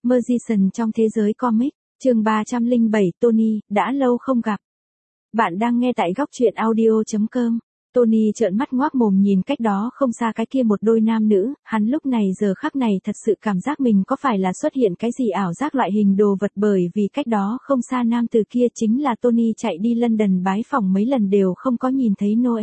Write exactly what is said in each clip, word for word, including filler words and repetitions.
Magician trong thế giới comic, chương ba trăm lẻ bảy Tony, đã lâu không gặp. Bạn đang nghe tại góc truyện audio chấm com. Tony trợn mắt ngoác mồm nhìn cách đó không xa cái kia một đôi nam nữ, hắn lúc này giờ khắc này thật sự cảm giác mình có phải là xuất hiện cái gì ảo giác loại hình đồ vật, bởi vì cách đó không xa nam từ kia chính là Tony chạy đi London bái phỏng mấy lần đều không có nhìn thấy Noe.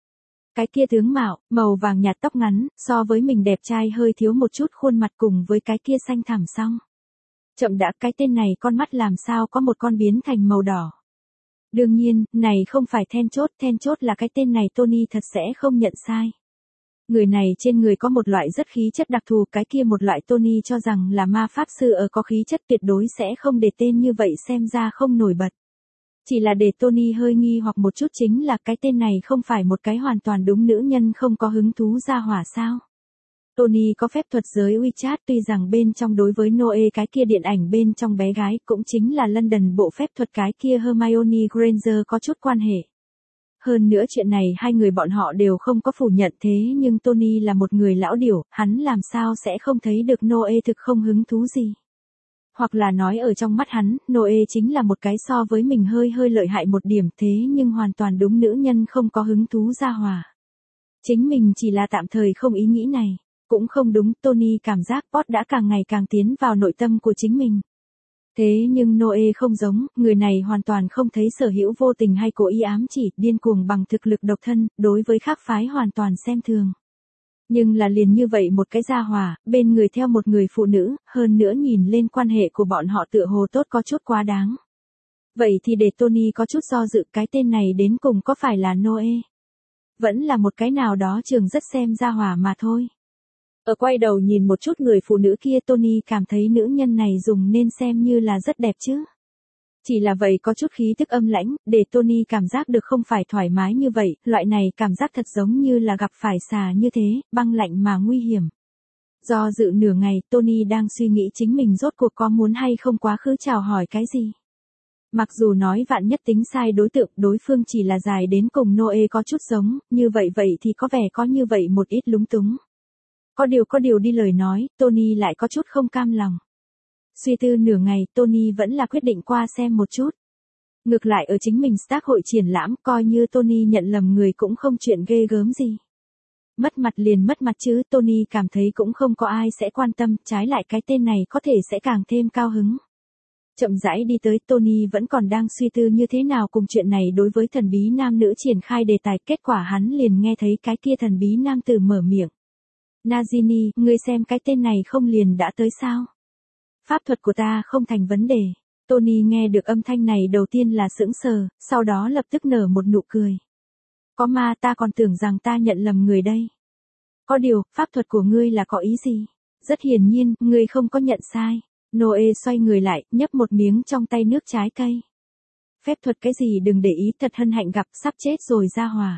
Cái kia tướng mạo, màu vàng nhạt tóc ngắn, so với mình đẹp trai hơi thiếu một chút khuôn mặt cùng với cái kia xanh thẳm xong. Chậm đã, cái tên này con mắt làm sao có một con biến thành màu đỏ. Đương nhiên, này không phải then chốt, then chốt là cái tên này Tony thật sẽ không nhận sai. Người này trên người có một loại rất khí chất đặc thù, cái kia một loại Tony cho rằng là ma pháp sư ở có khí chất tuyệt đối sẽ không để tên như vậy xem ra không nổi bật. Chỉ là để Tony hơi nghi hoặc một chút chính là cái tên này không phải một cái hoàn toàn đúng nữ nhân không có hứng thú ra hỏa sao. Tony có phép thuật giới WeChat, tuy rằng bên trong đối với Noe cái kia điện ảnh bên trong bé gái cũng chính là London bộ phép thuật cái kia Hermione Granger có chút quan hệ. Hơn nữa chuyện này hai người bọn họ đều không có phủ nhận, thế nhưng Tony là một người lão điểu, hắn làm sao sẽ không thấy được Noe thực không hứng thú gì. Hoặc là nói ở trong mắt hắn, Noe chính là một cái so với mình hơi hơi lợi hại một điểm thế nhưng hoàn toàn đúng nữ nhân không có hứng thú ra hòa. Chính mình chỉ là tạm thời không ý nghĩ này. Cũng không đúng, Tony cảm giác Pot đã càng ngày càng tiến vào nội tâm của chính mình. Thế nhưng Noe không giống, người này hoàn toàn không thấy sở hữu vô tình hay cố ý ám chỉ, điên cuồng bằng thực lực độc thân, đối với khác phái hoàn toàn xem thường. Nhưng là liền như vậy một cái gia hỏa, bên người theo một người phụ nữ, hơn nữa nhìn lên quan hệ của bọn họ tựa hồ tốt có chút quá đáng. Vậy thì để Tony có chút do dự, cái tên này đến cùng có phải là Noe? Vẫn là một cái nào đó trường rất xem gia hỏa mà thôi. Ở quay đầu nhìn một chút người phụ nữ kia, Tony cảm thấy nữ nhân này dùng nên xem như là rất đẹp chứ. Chỉ là vậy có chút khí tức âm lãnh, để Tony cảm giác được không phải thoải mái như vậy, loại này cảm giác thật giống như là gặp phải xà như thế, băng lạnh mà nguy hiểm. Do dự nửa ngày, Tony đang suy nghĩ chính mình rốt cuộc có muốn hay không quá khứ chào hỏi cái gì. Mặc dù nói vạn nhất tính sai đối tượng, đối phương chỉ là dài đến cùng Noe có chút giống, như vậy vậy thì có vẻ có như vậy một ít lúng túng. Có điều có điều đi lời nói, Tony lại có chút không cam lòng. Suy tư nửa ngày, Tony vẫn là quyết định qua xem một chút. Ngược lại ở chính mình Stark hội triển lãm, coi như Tony nhận lầm người cũng không chuyện ghê gớm gì. Mất mặt liền mất mặt chứ, Tony cảm thấy cũng không có ai sẽ quan tâm, trái lại cái tên này có thể sẽ càng thêm cao hứng. Chậm rãi đi tới, Tony vẫn còn đang suy tư như thế nào cùng chuyện này đối với thần bí nam nữ triển khai đề tài, kết quả hắn liền nghe thấy cái kia thần bí nam tử mở miệng. Nagini, ngươi xem cái tên này không liền đã tới sao? Pháp thuật của ta không thành vấn đề. Tony nghe được âm thanh này đầu tiên là sững sờ, sau đó lập tức nở một nụ cười. Có ma, ta còn tưởng rằng ta nhận lầm người đây. Có điều, pháp thuật của ngươi là có ý gì? Rất hiển nhiên, ngươi không có nhận sai. Noe xoay người lại, nhấp một miếng trong tay nước trái cây. Phép thuật cái gì đừng để ý, thật hân hạnh gặp, sắp chết rồi ra hòa.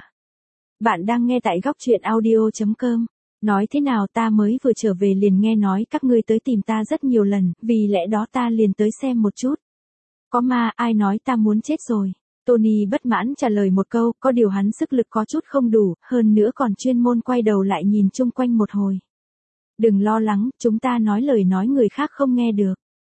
Bạn đang nghe tại góc truyện audio chấm com. Nói thế nào, ta mới vừa trở về liền nghe nói các ngươi tới tìm ta rất nhiều lần, vì lẽ đó ta liền tới xem một chút. Có ma, ai nói ta muốn chết rồi? Tony bất mãn trả lời một câu, có điều hắn sức lực có chút không đủ, hơn nữa còn chuyên môn quay đầu lại nhìn chung quanh một hồi. Đừng lo lắng, chúng ta nói lời nói người khác không nghe được.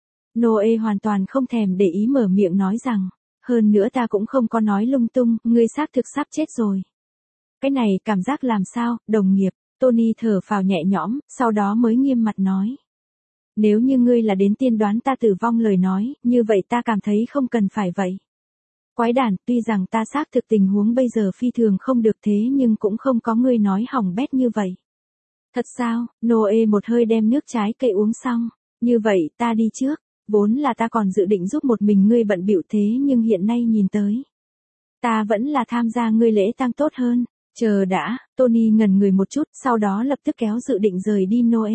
Noe hoàn toàn không thèm để ý mở miệng nói rằng, hơn nữa ta cũng không có nói lung tung, ngươi xác thực sắp chết rồi. Cái này cảm giác làm sao, đồng nghiệp? Tony thở phào nhẹ nhõm, sau đó mới nghiêm mặt nói. Nếu như ngươi là đến tiên đoán ta tử vong lời nói, như vậy ta cảm thấy không cần phải vậy. Quái đản, tuy rằng ta xác thực tình huống bây giờ phi thường không được thế nhưng cũng không có ngươi nói hỏng bét như vậy. Thật sao? Noe một hơi đem nước trái cây uống xong. Như vậy, ta đi trước. Vốn là ta còn dự định giúp một mình ngươi bận bịu thế nhưng hiện nay nhìn tới. Ta vẫn là tham gia ngươi lễ tang tốt hơn. Chờ đã, Tony ngẩn người một chút, sau đó lập tức kéo dự định rời đi Noe.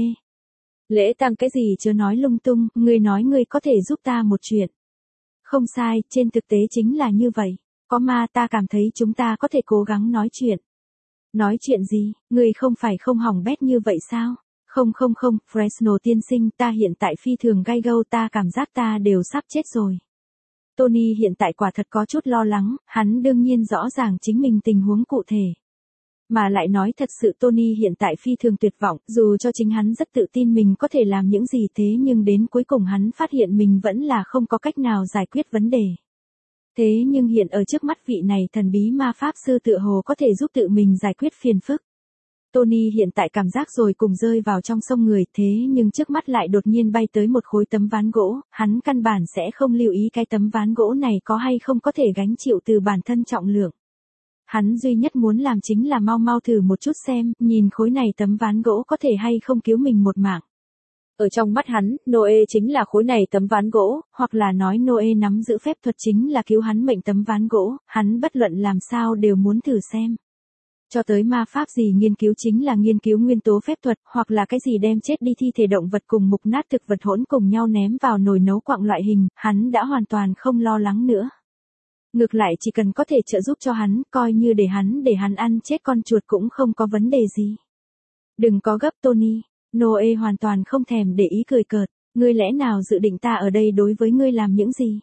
Lễ tang cái gì chớ nói lung tung, ngươi nói ngươi có thể giúp ta một chuyện. Không sai, trên thực tế chính là như vậy. Có ma, ta cảm thấy chúng ta có thể cố gắng nói chuyện. Nói chuyện gì, ngươi không phải không hỏng bét như vậy sao? Không không không, Fresno tiên sinh, ta hiện tại phi thường gay go, ta cảm giác ta đều sắp chết rồi. Tony hiện tại quả thật có chút lo lắng, hắn đương nhiên rõ ràng chính mình tình huống cụ thể. Mà lại nói thật sự Tony hiện tại phi thường tuyệt vọng, dù cho chính hắn rất tự tin mình có thể làm những gì thế nhưng đến cuối cùng hắn phát hiện mình vẫn là không có cách nào giải quyết vấn đề. Thế nhưng hiện ở trước mắt vị này thần bí ma pháp sư tựa hồ có thể giúp tự mình giải quyết phiền phức. Tony hiện tại cảm giác rồi cùng rơi vào trong sông người, thế nhưng trước mắt lại đột nhiên bay tới một khối tấm ván gỗ, hắn căn bản sẽ không lưu ý cái tấm ván gỗ này có hay không có thể gánh chịu từ bản thân trọng lượng. Hắn duy nhất muốn làm chính là mau mau thử một chút xem, nhìn khối này tấm ván gỗ có thể hay không cứu mình một mạng. Ở trong mắt hắn, Noe chính là khối này tấm ván gỗ, hoặc là nói Noe nắm giữ phép thuật chính là cứu hắn mệnh tấm ván gỗ, hắn bất luận làm sao đều muốn thử xem. Cho tới ma pháp gì nghiên cứu chính là nghiên cứu nguyên tố phép thuật, hoặc là cái gì đem chết đi thi thể động vật cùng mục nát thực vật hỗn cùng nhau ném vào nồi nấu quặng loại hình, hắn đã hoàn toàn không lo lắng nữa. Ngược lại chỉ cần có thể trợ giúp cho hắn, coi như để hắn để hắn ăn chết con chuột cũng không có vấn đề gì. Đừng có gấp Tony, Noe hoàn toàn không thèm để ý cười cợt, ngươi lẽ nào dự định ta ở đây đối với ngươi làm những gì?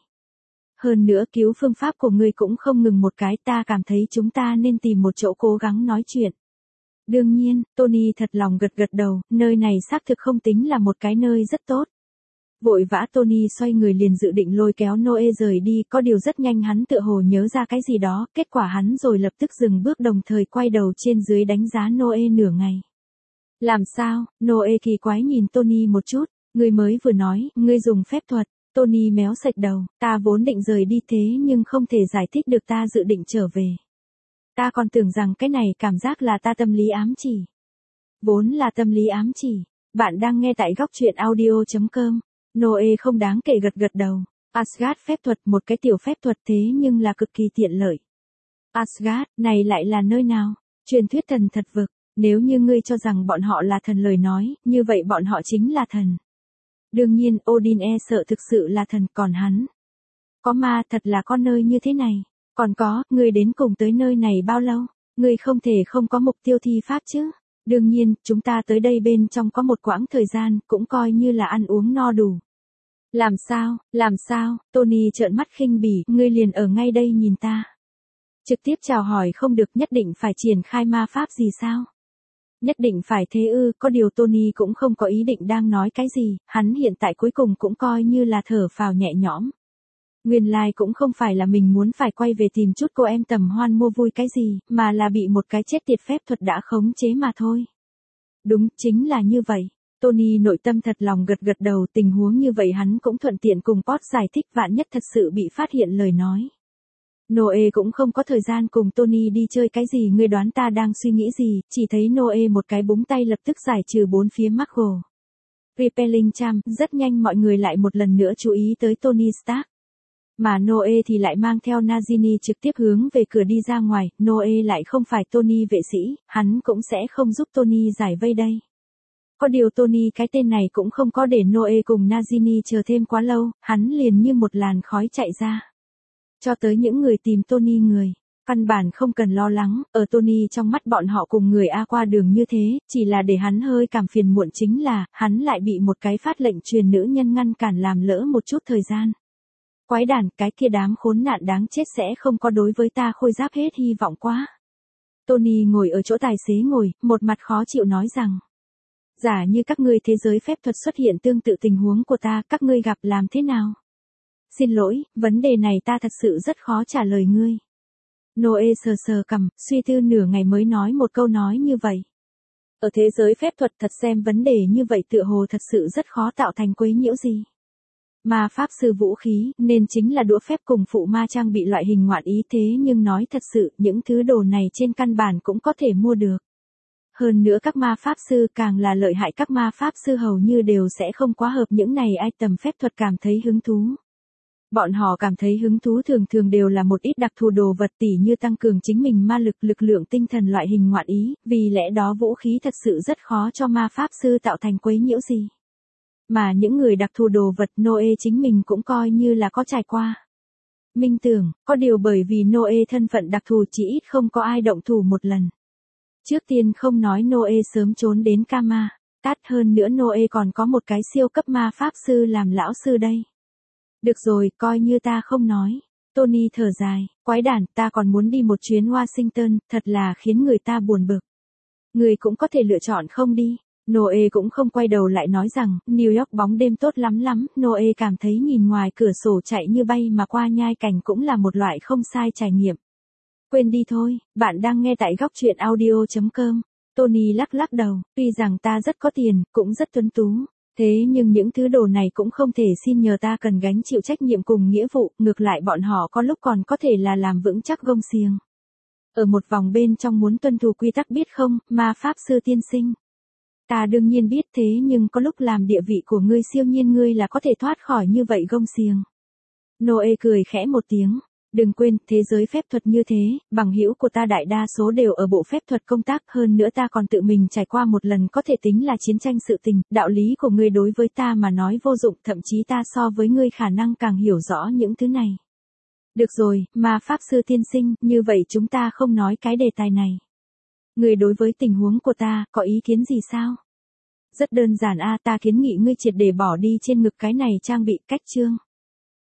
Hơn nữa cứu phương pháp của ngươi cũng không ngừng một cái, ta cảm thấy chúng ta nên tìm một chỗ cố gắng nói chuyện. Đương nhiên, Tony thật lòng gật gật đầu, nơi này xác thực không tính là một cái nơi rất tốt. Vội vã Tony xoay người liền dự định lôi kéo Noe rời đi, có điều rất nhanh hắn tựa hồ nhớ ra cái gì đó, kết quả hắn rồi lập tức dừng bước đồng thời quay đầu trên dưới đánh giá Noe nửa ngày. Làm sao? Noe kỳ quái nhìn Tony một chút, ngươi mới vừa nói, ngươi dùng phép thuật. Tony méo sạch đầu, ta vốn định rời đi thế nhưng không thể giải thích được ta dự định trở về. Ta còn tưởng rằng cái này cảm giác là ta tâm lý ám chỉ. Vốn là tâm lý ám chỉ. Bạn đang nghe tại góc truyện audio chấm com. Noe không đáng kể gật gật đầu. Asgard phép thuật, một cái tiểu phép thuật thế nhưng là cực kỳ tiện lợi. Asgard, này lại là nơi nào? Truyền thuyết thần thật vực, nếu như ngươi cho rằng bọn họ là thần lời nói, như vậy bọn họ chính là thần. Đương nhiên Odin e sợ thực sự là thần, còn hắn. Có ma thật là có nơi như thế này. Còn có, ngươi đến cùng tới nơi này bao lâu? Ngươi không thể không có mục tiêu thi pháp chứ. Đương nhiên, chúng ta tới đây bên trong có một quãng thời gian, cũng coi như là ăn uống no đủ. Làm sao, làm sao, Tony trợn mắt khinh bỉ, ngươi liền ở ngay đây nhìn ta. Trực tiếp chào hỏi không được, nhất định phải triển khai ma pháp gì sao? Nhất định phải thế ư, có điều Tony cũng không có ý định đang nói cái gì, hắn hiện tại cuối cùng cũng coi như là thở phào nhẹ nhõm. Nguyên lai like cũng không phải là mình muốn phải quay về tìm chút cô em tầm hoan mua vui cái gì, mà là bị một cái chết tiệt phép thuật đã khống chế mà thôi. Đúng, chính là như vậy. Tony nội tâm thật lòng gật gật đầu, tình huống như vậy hắn cũng thuận tiện cùng Pot giải thích, vạn nhất thật sự bị phát hiện lời nói. Noe cũng không có thời gian cùng Tony đi chơi cái gì, ngươi đoán ta đang suy nghĩ gì, chỉ thấy Noe một cái búng tay lập tức giải trừ bốn phía Marvel. Repelling Charm, rất nhanh mọi người lại một lần nữa chú ý tới Tony Stark. Mà Noe thì lại mang theo Nagini trực tiếp hướng về cửa đi ra ngoài, Noe lại không phải Tony vệ sĩ, hắn cũng sẽ không giúp Tony giải vây đây. Có điều Tony cái tên này cũng không có để Noe cùng Nagini chờ thêm quá lâu, hắn liền như một làn khói chạy ra. Cho tới những người tìm Tony người, căn bản không cần lo lắng, ở Tony trong mắt bọn họ cùng người A qua đường như thế, chỉ là để hắn hơi cảm phiền muộn chính là, hắn lại bị một cái phát lệnh truyền nữ nhân ngăn cản làm lỡ một chút thời gian. Quái đản, cái kia đám khốn nạn đáng chết sẽ không có đối với ta khôi giáp hết hy vọng quá. Tony ngồi ở chỗ tài xế ngồi, một mặt khó chịu nói rằng. Giả như các ngươi thế giới phép thuật xuất hiện tương tự tình huống của ta, các ngươi gặp làm thế nào? Xin lỗi, vấn đề này ta thật sự rất khó trả lời ngươi. Noe sờ sờ cằm, suy tư nửa ngày mới nói một câu nói như vậy. Ở thế giới phép thuật thật xem vấn đề như vậy tựa hồ thật sự rất khó tạo thành quấy nhiễu gì. Ma pháp sư vũ khí, nên chính là đũa phép cùng phụ ma trang bị loại hình ngoạn ý, thế nhưng nói thật sự, những thứ đồ này trên căn bản cũng có thể mua được. Hơn nữa các ma pháp sư càng là lợi hại, các ma pháp sư hầu như đều sẽ không quá hợp những này item phép thuật cảm thấy hứng thú. Bọn họ cảm thấy hứng thú thường thường đều là một ít đặc thù đồ vật, tỉ như tăng cường chính mình ma lực, lực lượng tinh thần loại hình ngoạn ý, vì lẽ đó vũ khí thật sự rất khó cho ma pháp sư tạo thành quấy nhiễu gì. Mà những người đặc thù đồ vật Noe chính mình cũng coi như là có trải qua. Minh tưởng, có điều bởi vì Noe thân phận đặc thù chỉ ít không có ai động thủ một lần. Trước tiên không nói Noe sớm trốn đến Kama, tát hơn nữa Noe còn có một cái siêu cấp ma pháp sư làm lão sư đây. Được rồi, coi như ta không nói. Tony thở dài, quái đản, ta còn muốn đi một chuyến Washington, thật là khiến người ta buồn bực. Người cũng có thể lựa chọn không đi. Noe cũng không quay đầu lại nói rằng, New York bóng đêm tốt lắm lắm, Noe cảm thấy nhìn ngoài cửa sổ chạy như bay mà qua nhai cảnh cũng là một loại không sai trải nghiệm. Quên đi thôi, bạn đang nghe tại góc truyện audio chấm com. Tony lắc lắc đầu, tuy rằng ta rất có tiền, cũng rất tuấn tú. Thế nhưng những thứ đồ này cũng không thể xin nhờ ta cần gánh chịu trách nhiệm cùng nghĩa vụ, ngược lại bọn họ có lúc còn có thể là làm vững chắc gông xiềng. Ở một vòng bên trong muốn tuân thủ quy tắc biết không, ma pháp sư tiên sinh. Ta đương nhiên biết thế nhưng có lúc làm địa vị của ngươi siêu nhiên ngươi là có thể thoát khỏi như vậy gông xiềng. Noe cười khẽ một tiếng. Đừng quên, thế giới phép thuật như thế, bằng hữu của ta đại đa số đều ở bộ phép thuật công tác, hơn nữa ta còn tự mình trải qua một lần có thể tính là chiến tranh sự tình, đạo lý của ngươi đối với ta mà nói vô dụng, thậm chí ta so với ngươi khả năng càng hiểu rõ những thứ này. Được rồi, ma pháp sư tiên sinh, như vậy chúng ta không nói cái đề tài này. Ngươi đối với tình huống của ta, có ý kiến gì sao? Rất đơn giản a, ta kiến nghị ngươi triệt để bỏ đi trên ngực cái này trang bị cách chương.